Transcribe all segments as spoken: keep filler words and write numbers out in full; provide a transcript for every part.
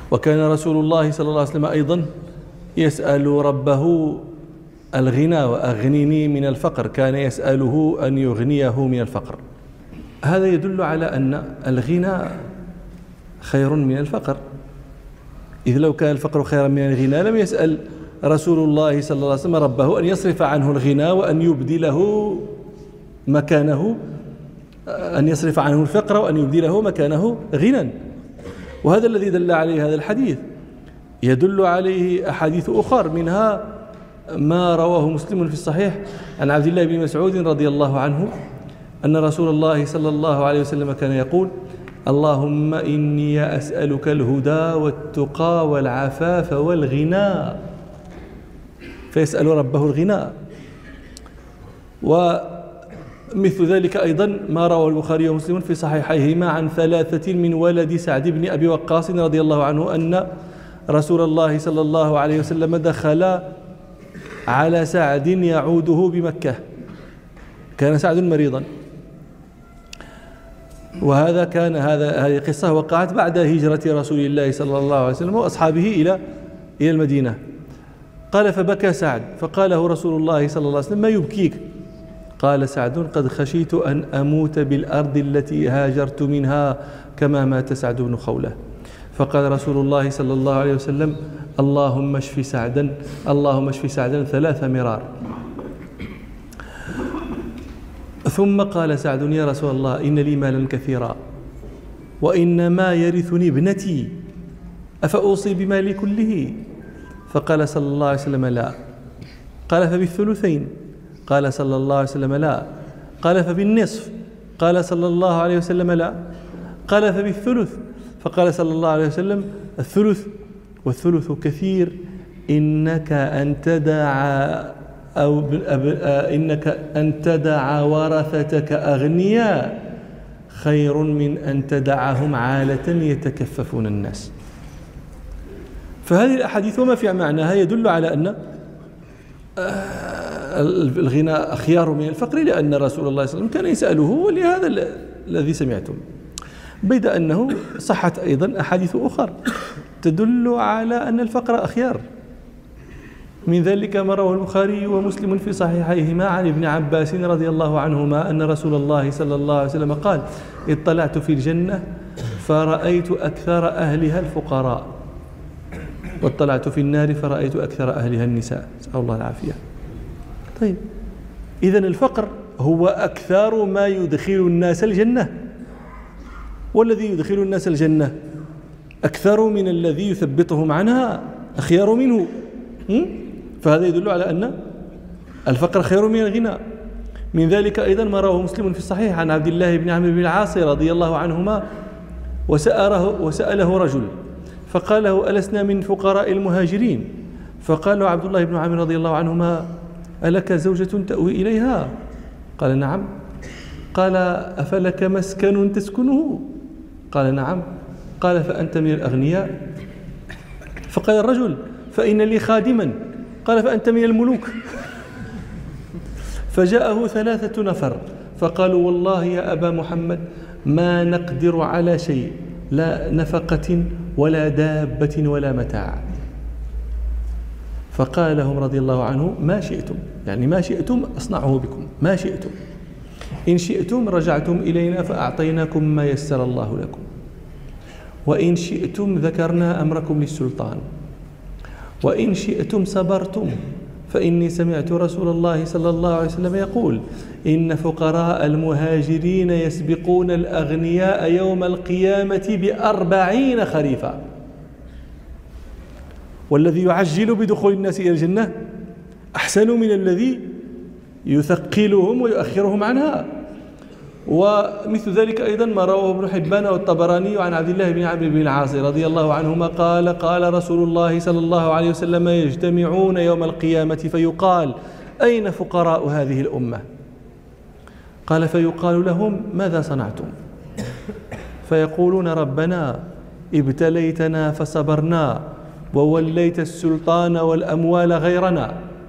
وكان رسول الله صلى الله عليه وسلم أيضا يسأل ربه الغنى وأغنني من الفقر، كان يسأله أن يغنيه من الفقر. هذا يدل على أن الغنى خير من الفقر، إذ لو كان الفقر خيرا من الغنى لم يسأل رسول الله صلى الله عليه وسلم ربه أن يصرف عنه الغنى وأن يبدله مكانه، أن يصرف عنه الفقر وأن يبدله مكانه غنى. وهذا الذي دل عليه هذا الحديث. يدل عليه أحاديث أخر، منها ما رواه مسلم في الصحيح عن عبد الله بن مسعود رضي الله عنه أن رسول الله صلى الله عليه وسلم كان يقول: اللهم إني أسألك الهدى والتقى والعفاف والغنى. فيسأل ربه الغنى. ومثل ذلك أيضا ما رواه البخاري ومسلم في صحيحيهما عن ثلاثة من ولد سعد بن أبي وقاص رضي الله عنه أن رسول الله صلى الله عليه وسلم دخل على سعد يعوده بمكة. كان سعد مريضا، وهذا كان هذا هذه قصة وقعت بعد هجرة رسول الله صلى الله عليه وسلم وأصحابه إلى إلى المدينة. قال: فبكى سعد فقاله رسول الله صلى الله عليه وسلم: ما يبكيك؟ قال سعد: قد خشيت أن أموت بالأرض التي هاجرت منها كما مات سعد بن خولة. فقال رسول الله صلى الله عليه وسلم: اللهم اشف سعدا، اللهم اشف سعدا ثلاث مرار. ثم قال سعد: يا رسول الله، إن لي مالا كثيرا وإنما يرثني ابنتي، أفأوصي بمالي كله؟ فقال صلى الله عليه وسلم: لا. قال: فبالثلثين؟ قال صلى الله عليه وسلم: لا. قال: فبالنصف؟ قال صلى الله عليه وسلم: لا. قال: فبالثلث؟ فقال صلى الله عليه وسلم: الثلث، والثلث كثير، إنك أن تدع أو إنك أن تدع ورثتك أغنياء خير من أن تدعهم عالة يتكففون الناس. فهذه الأحاديث وما في معناها يدل على أن الغنى خيار من الفقر، لأن رسول الله صلى الله عليه وسلم كان يسأله، ولهذا الذي سمعتم. بيد أنه صحت أيضا أحاديث أخرى تدل على أن الفقر أخيار. من ذلك ما رواه البخاري ومسلم في صحيحيهما عن ابن عباس رضي الله عنهما أن رسول الله صلى الله عليه وسلم قال: اطلعت في الجنة فرأيت أكثر أهلها الفقراء، واطلعت في النار فرأيت أكثر أهلها النساء، نسأل الله العافية. طيب، إذن الفقر هو أكثر ما يدخل الناس الجنة، والذي يدخل الناس الجنة أكثر من الذي يثبطهم عنها، أخيار منه. فهذا يدل على أن الفقر خير من الغنى. من ذلك أيضا ما رواه مسلم في الصحيح عن عبد الله بن عمرو بن العاص رضي الله عنهما وسأله, وسأله رجل فقال له: ألسنا من فقراء المهاجرين؟ فقال له عبد الله بن عمرو رضي الله عنهما: ألك زوجة تأوي إليها؟ قال: نعم. قال: أفلك مسكن تسكنه؟ قال: نعم. قال: فأنت من الأغنياء؟ فقال الرجل: فإن لي خادما. قال: فأنت من الملوك. فجاءه ثلاثة نفر فقالوا: والله يا أبا محمد ما نقدر على شيء، لا نفقة ولا دابة ولا متاع. فقال لهم رضي الله عنه: ما شئتم، يعني ما شئتم أصنعه بكم، ما شئتم. إن شئتم رجعتم إلينا فأعطيناكم ما يسر الله لكم، وإن شئتم ذكرنا أمركم للسلطان، وإن شئتم صبرتم، فإني سمعت رسول الله صلى الله عليه وسلم يقول: إن فقراء المهاجرين يسبقون الأغنياء يوم القيامة بأربعين خريفا. والذي يعجل بدخول الناس إلى الجنة أحسن من الذي يثقلهم ويؤخرهم عنها. ومثل ذلك أيضا ما رواه ابن حبان والطبراني عن عبد الله بن عمرو بن العاص رضي الله عنهما قال: قال رسول الله صلى الله عليه وسلم: يجتمعون يوم القيامة فيقال: أين فقراء هذه الأمة؟ قال: فيقال لهم: ماذا صنعتم؟ فيقولون: ربنا ابتليتنا فصبرنا، ووليت السلطان والأموال غيرنا.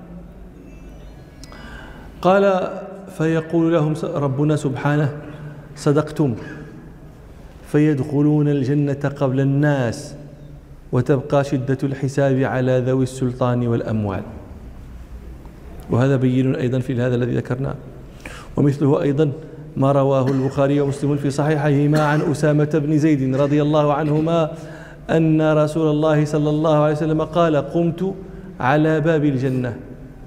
قال: فيقول لهم ربنا سبحانه: صدقتم. فيدخلون الجنة قبل الناس وتبقى شدة الحساب على ذوي السلطان والأموال. وهذا بين أيضا في هذا الذي ذكرناه. ومثله أيضا ما رواه البخاري ومسلم في صحيحيهما عن أسامة بن زيد رضي الله عنهما أن رسول الله صلى الله عليه وسلم قال: قمت على باب الجنة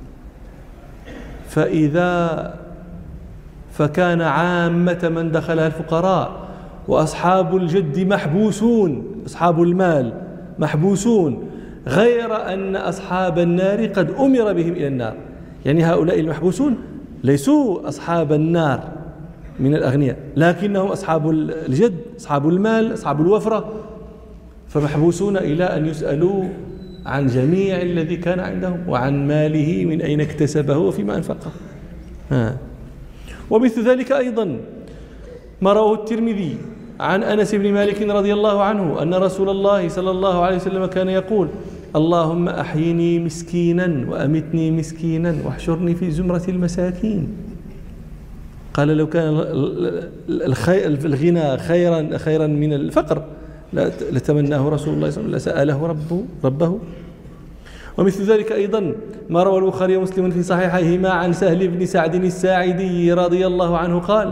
فإذا فكان عامة من دخلها الفقراء وأصحاب الجد محبوسون، أصحاب المال محبوسون، غير أن أصحاب النار قد أمر بهم إلى النار. يعني هؤلاء المحبوسون ليسوا أصحاب النار من الأغنياء، لكنهم أصحاب الجد، أصحاب المال، أصحاب الوفرة، فمحبوسون إلى أن يسألوا عن جميع الذي كان عندهم وعن ماله من أين اكتسبه وفيما أنفقه. ها. ومثل ذلك أيضا ما رواه الترمذي عن أنس بن مالك رضي الله عنه أن رسول الله صلى الله عليه وسلم كان يقول: اللهم أحيني مسكينا وأمتني مسكينا واحشرني في زمرة المساكين. قال: لو كان الغنى خيرا خيرا من الفقر لتمناه رسول الله صلى الله عليه وسلم، لسأله ربه ربه. ومثل ذلك أيضا ما روى البخاري ومسلم في صحيحيهما عن سهل بن سعد الساعدي رضي الله عنه قال: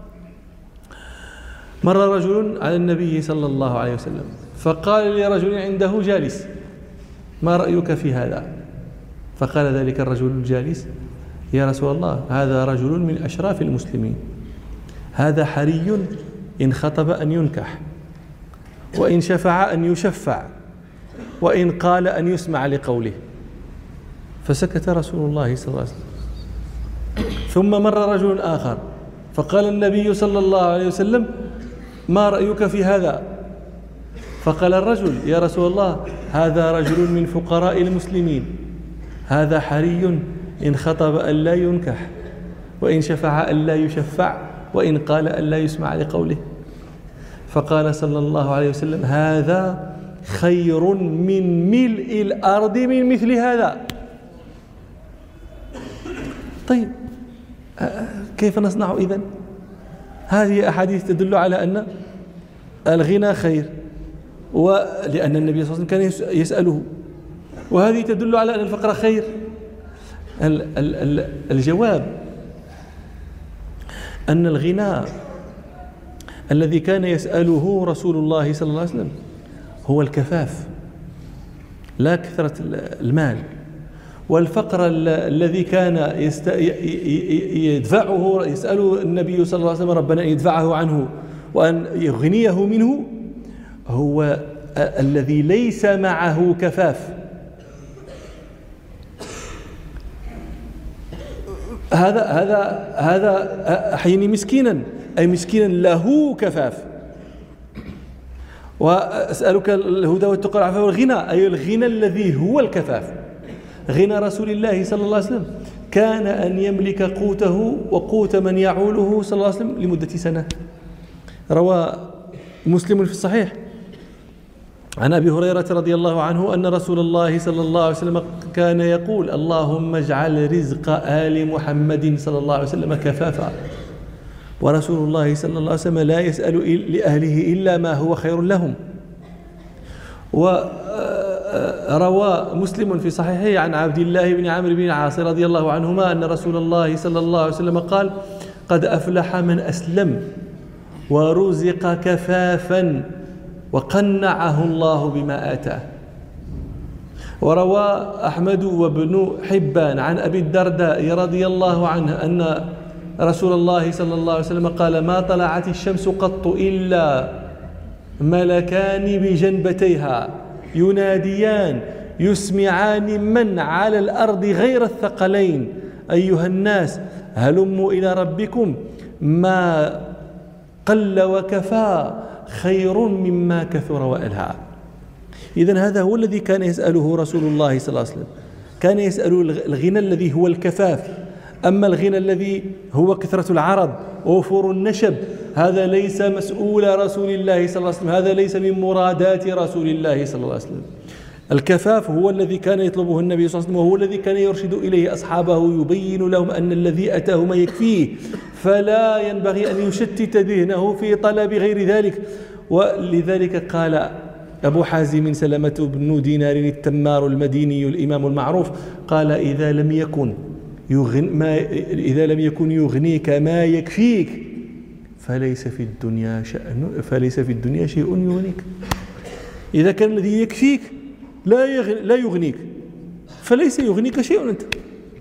مر رجل على النبي صلى الله عليه وسلم فقال لرجل عنده جالس: ما رأيك في هذا؟ فقال ذلك الرجل الجالس: يا رسول الله، هذا رجل من أشراف المسلمين، هذا حري إن خطب أن ينكح، وإن شفع أن يشفع، وإن قال أن يسمع لقوله. فسكت رسول الله صلى الله عليه وسلم. ثم مر رجل آخر فقال النبي صلى الله عليه وسلم: ما رأيك في هذا؟ فقال الرجل: يا رسول الله، هذا رجل من فقراء المسلمين، هذا حري إن خطب أن لا ينكح، وإن شفع أن لا يشفع، وإن قال أن لا يسمع لقوله. فقال صلى الله عليه وسلم: هذا خير من ملء الأرض من مثل هذا. طيب كيف نصنع إذن؟ هذه أحاديث تدل على أن الغنى خير، ولأن النبي صلى الله عليه وسلم كان يسأله، وهذه تدل على أن الفقر خير. الجواب أن الغنى الذي كان يسأله رسول الله صلى الله عليه وسلم هو الكفاف، لا كثرة المال. والفقر الذي كان يدفعه يسأله النبي صلى الله عليه وسلم ربنا أن يدفعه عنه وأن يغنيه منه هو الذي ليس معه كفاف. هذا هذا هذا أحيني مسكينا، أي مسكينا له كفاف. وأسألك الهدى والتقى والعفاف والغنى، أي الغنى الذي هو الكفاف. غنى رسول الله صلى الله عليه وسلم كان أن يملك قوته وقوت من يعوله صلى الله عليه وسلم لمدة سنة. روى مسلم في الصحيح عن أبي هريرة رضي الله عنه أن رسول الله صلى الله عليه وسلم كان يقول: اللهم اجعل رزق آل محمد صلى الله عليه وسلم كفافا. ورسول الله صلى الله عليه وسلم لا يسأل لأهله إلا ما هو خير لهم. وروى مسلم في صحيحه عن عبد الله بن عمرو بن العاص رضي الله عنهما أن رسول الله صلى الله عليه وسلم قال: قد أفلح من أسلم ورزق كفافا وقنعه الله بما آتاه. وروى أحمد وابن حبان عن أبي الدرداء رضي الله عنه أن رسول الله صلى الله عليه وسلم قال: ما طلعت الشمس قط إلا ملكان بجنبتيها يناديان يسمعان من على الأرض غير الثقلين: أيها الناس هلموا إلى ربكم، ما قل وكفى خير مما كثر وألهى. إذن هذا هو الذي كان يسأله رسول الله صلى الله عليه وسلم، كان يسأل الغنى الذي هو الكفاف. أما الغنى الذي هو كثرة العرض ووفور النشب هذا ليس مسؤول رسول الله صلى الله عليه وسلم، هذا ليس من مرادات رسول الله صلى الله عليه وسلم. الكفاف هو الذي كان يطلبه النبي صلى الله عليه وسلم، وهو الذي كان يرشد إليه أصحابه، يبين لهم أن الذي أتاه ما يكفيه، فلا ينبغي أن يشتت ذهنه في طلب غير ذلك. ولذلك قال أبو حازم سلمة بن دينار التمار المديني الإمام المعروف قال إذا لم يكن يغن ما إذا لم يكن يغنيك ما يكفيك فليس في الدنيا شأن فليس في الدنيا شيء يغنيك. إذا كان الذي يكفيك لا يغني لا يغنيك فليس يغنيك شيء أنت.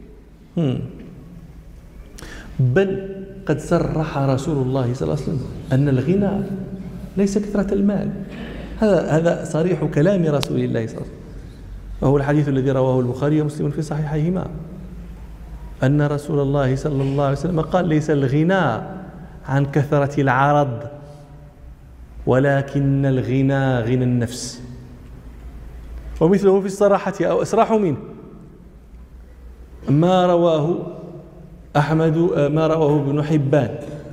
بل قد صرح رسول الله صلى الله عليه وسلم أن الغنى ليس كثرة المال. هذا هذا صريح كلام رسول الله صلى الله عليه وسلم، وهو الحديث الذي رواه البخاري ومسلم في صحيحيهما أن رسول الله صلى الله عليه وسلم قال ليس الغنى عن كثرة العرض ولكن الغنى غنى النفس. ومثله في الصراحة أو أصرح منه ما رواه أحمد ما رواه ابن حبان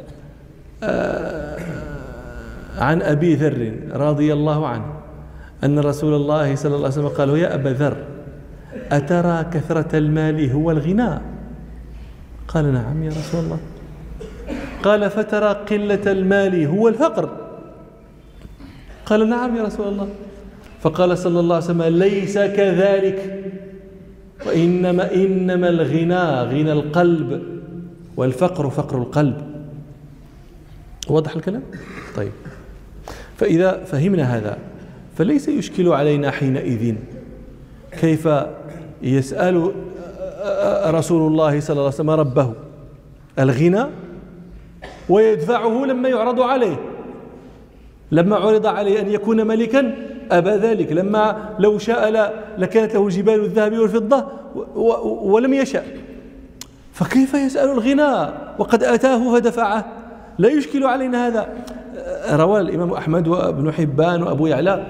عن أبي ذر رضي الله عنه أن رسول الله صلى الله عليه وسلم قال يا أبا ذر أترى كثرة المال هو الغنى؟ قال نعم يا رسول الله. قال فترى قلة المال هو الفقر؟ قال نعم يا رسول الله. فقال صلى الله عليه وسلم ليس كذلك، وإنما إنما الغنى غنى القلب والفقر فقر القلب. واضح الكلام؟ طيب، فإذا فهمنا هذا فليس يشكل علينا حينئذ كيف يسأل رسول الله صلى الله عليه وسلم ربه الغنى ويدفعه لما يعرض عليه. لما عرض عليه أن يكون ملكا أبى ذلك، لما لو شاء لكانت له جبال الذهب والفضة ولم يشأ. فكيف يسأل الغنى وقد أتاه فدفعه؟ لا يشكل علينا هذا. روى الإمام أحمد وابن حبان وأبو يعلى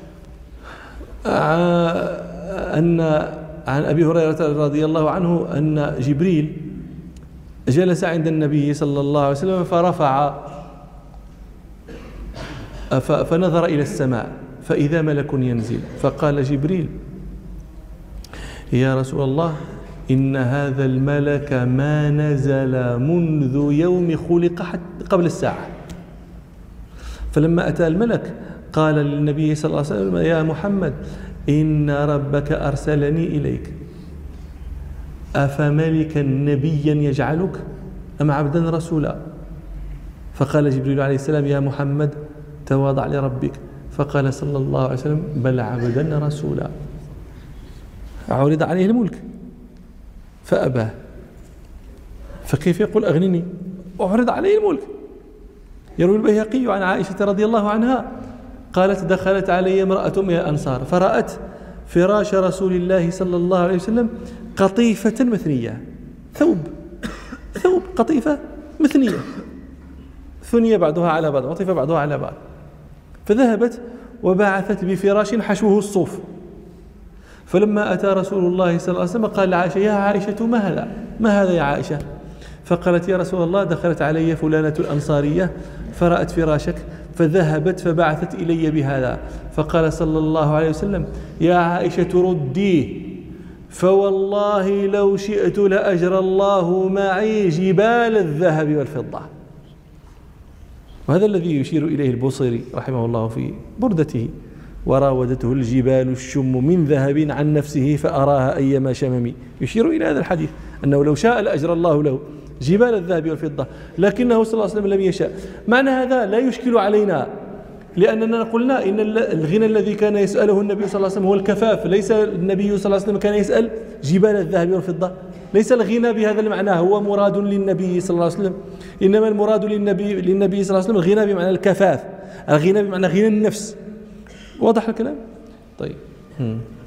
أن عن أبي هريرة رضي الله عنه أن جبريل جلس عند النبي صلى الله عليه وسلم فرفع فنظر إلى السماء فإذا ملك ينزل، فقال جبريل يا رسول الله إن هذا الملك ما نزل منذ يوم خلق حتى قبل الساعة. فلما أتى الملك قال للنبي صلى الله عليه وسلم يا محمد إن ربك أرسلني إليك أفملكا نبيا يجعلك أم عبدا رسولا؟ فقال جبريل عليه السلام يا محمد تواضع لربك. فقال صلى الله عليه وسلم بل عبدا رسولا. عرض عليه الملك فأباه، فكيف يقول أغنني وعرض عليه الملك؟ يروي البيهقي عن عائشة رضي الله عنها قالت دخلت علي امرأة من الأنصار فرأت فراش رسول الله صلى الله عليه وسلم قطيفة مثنية، ثوب ثوب قطيفة مثنية ثنية بعضها على بعض، قطيفة بعضها على بعض. فذهبت وبعثت بفراش حشوه الصوف. فلما أتى رسول الله صلى الله عليه وسلم قال لعائشة يا عائشة ما هذا ما هذا يا عائشة؟ فقالت يا رسول الله دخلت علي فلانة الأنصارية فرأت فراشك فذهبت فبعثت إلي بهذا. فقال صلى الله عليه وسلم يا عائشة رديه فوالله لو شئت لأجرى الله معي جبال الذهب والفضة. وهذا الذي يشير إليه البوصيري رحمه الله في بردته وراودته الجبال الشم من ذهب عن نفسه فأراها أيما شمم. يشير إلى هذا الحديث أنه لو شاء لأجرى الله له جبال الذهب والفضة، لكنه صلى الله عليه وسلم لم يشاء. معنى هذا لا يشكل علينا، لأننا قلنا إن الغنى الذي كان يسأله النبي صلى الله عليه وسلم هو الكفاف. ليس النبي صلى الله عليه وسلم كان يسأل جبال الذهب والفضة، ليس الغنى بهذا المعنى هو مراد للنبي صلى الله عليه وسلم، إنما المراد للنبي للنبي صلى الله عليه وسلم الغنى بمعنى الكفاف، الغنى بمعنى غنى النفس. واضح الكلام؟ طيب.